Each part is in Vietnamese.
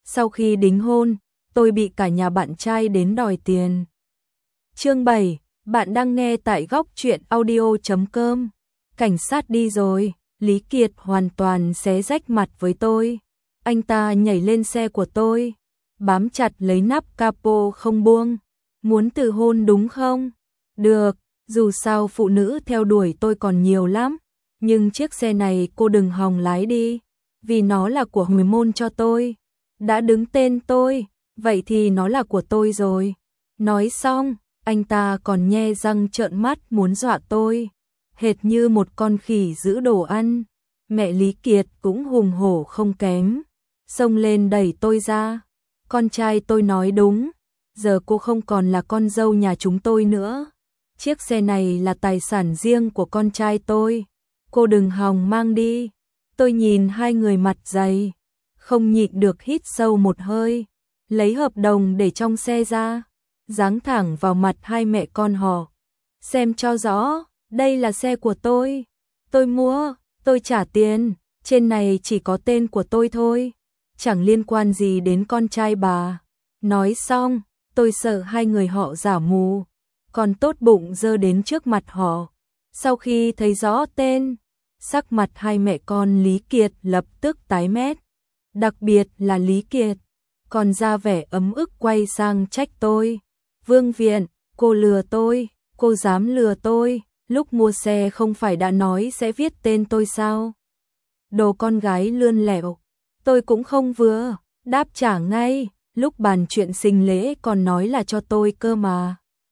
Sau khi đính hôn, tôi bị cả nhà bạn trai đến đòi tiền. Chương 7, bạn đang nghe tại góc truyện audio.com. Cảnh sát đi rồi, Lý Kiệt hoàn toàn xé rách mặt với tôi. Anh ta nhảy lên xe của tôi, bám chặt lấy nắp capo không buông. Muốn từ hôn đúng không? Được, dù sao phụ nữ theo đuổi tôi còn nhiều lắm. Nhưng chiếc xe này cô đừng hòng lái đi, vì nó là của hồi môn cho tôi. Đã đứng tên tôi, vậy thì nó là của tôi rồi. Nói xong, anh ta còn nhe răng trợn mắt muốn dọa tôi, hệt như một con khỉ giữ đồ ăn. Mẹ Lý Kiệt cũng hùng hổ không kém, xông lên đẩy tôi ra. Con trai tôi nói đúng, giờ cô không còn là con dâu nhà chúng tôi nữa. Chiếc xe này là tài sản riêng của con trai tôi, cô đừng hòng mang đi. Tôi nhìn hai người mặt dày, không nhịn được hít sâu một hơi, lấy hợp đồng để trong xe ra, giáng thẳng vào mặt hai mẹ con họ. Xem cho rõ, đây là xe của tôi mua, tôi trả tiền, trên này chỉ có tên của tôi thôi, chẳng liên quan gì đến con trai bà. Nói xong, tôi sợ hai người họ giả mù, còn tốt bụng giơ đến trước mặt họ. Sau khi thấy rõ tên, sắc mặt hai mẹ con Lý Kiệt lập tức tái mét, đặc biệt là Lý Kiệt, còn ra vẻ ấm ức quay sang trách tôi. Vương Viện, cô lừa tôi, cô dám lừa tôi, lúc mua xe không phải đã nói sẽ viết tên tôi sao? Đồ con gái lươn lẹo, tôi cũng không vừa, đáp trả ngay, lúc bàn chuyện sinh lễ còn nói là cho tôi cơ mà.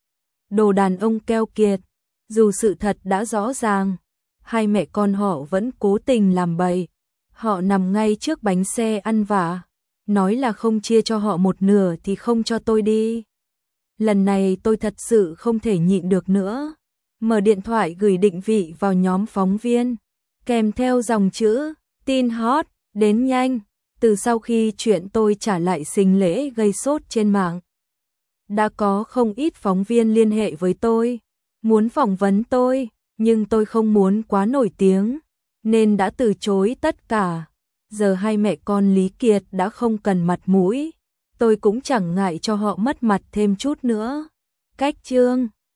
Đồ đàn ông keo kiệt, dù sự thật đã rõ ràng, hai mẹ con họ vẫn cố tình làm bậy. Họ nằm ngay trước bánh xe ăn vạ, nói là không chia cho họ một nửa thì không cho tôi đi. Lần này tôi thật sự không thể nhịn được nữa, mở điện thoại gửi định vị vào nhóm phóng viên, kèm theo dòng chữ, tin hot, đến nhanh. Từ sau khi chuyện tôi trả lại sinh lễ gây sốt trên mạng, đã có không ít phóng viên liên hệ với tôi, muốn phỏng vấn tôi, nhưng tôi không muốn quá nổi tiếng, nên đã từ chối tất cả. Giờ hai mẹ con Lý Kiệt đã không cần mặt mũi, tôi cũng chẳng ngại cho họ mất mặt thêm chút nữa. Cách chương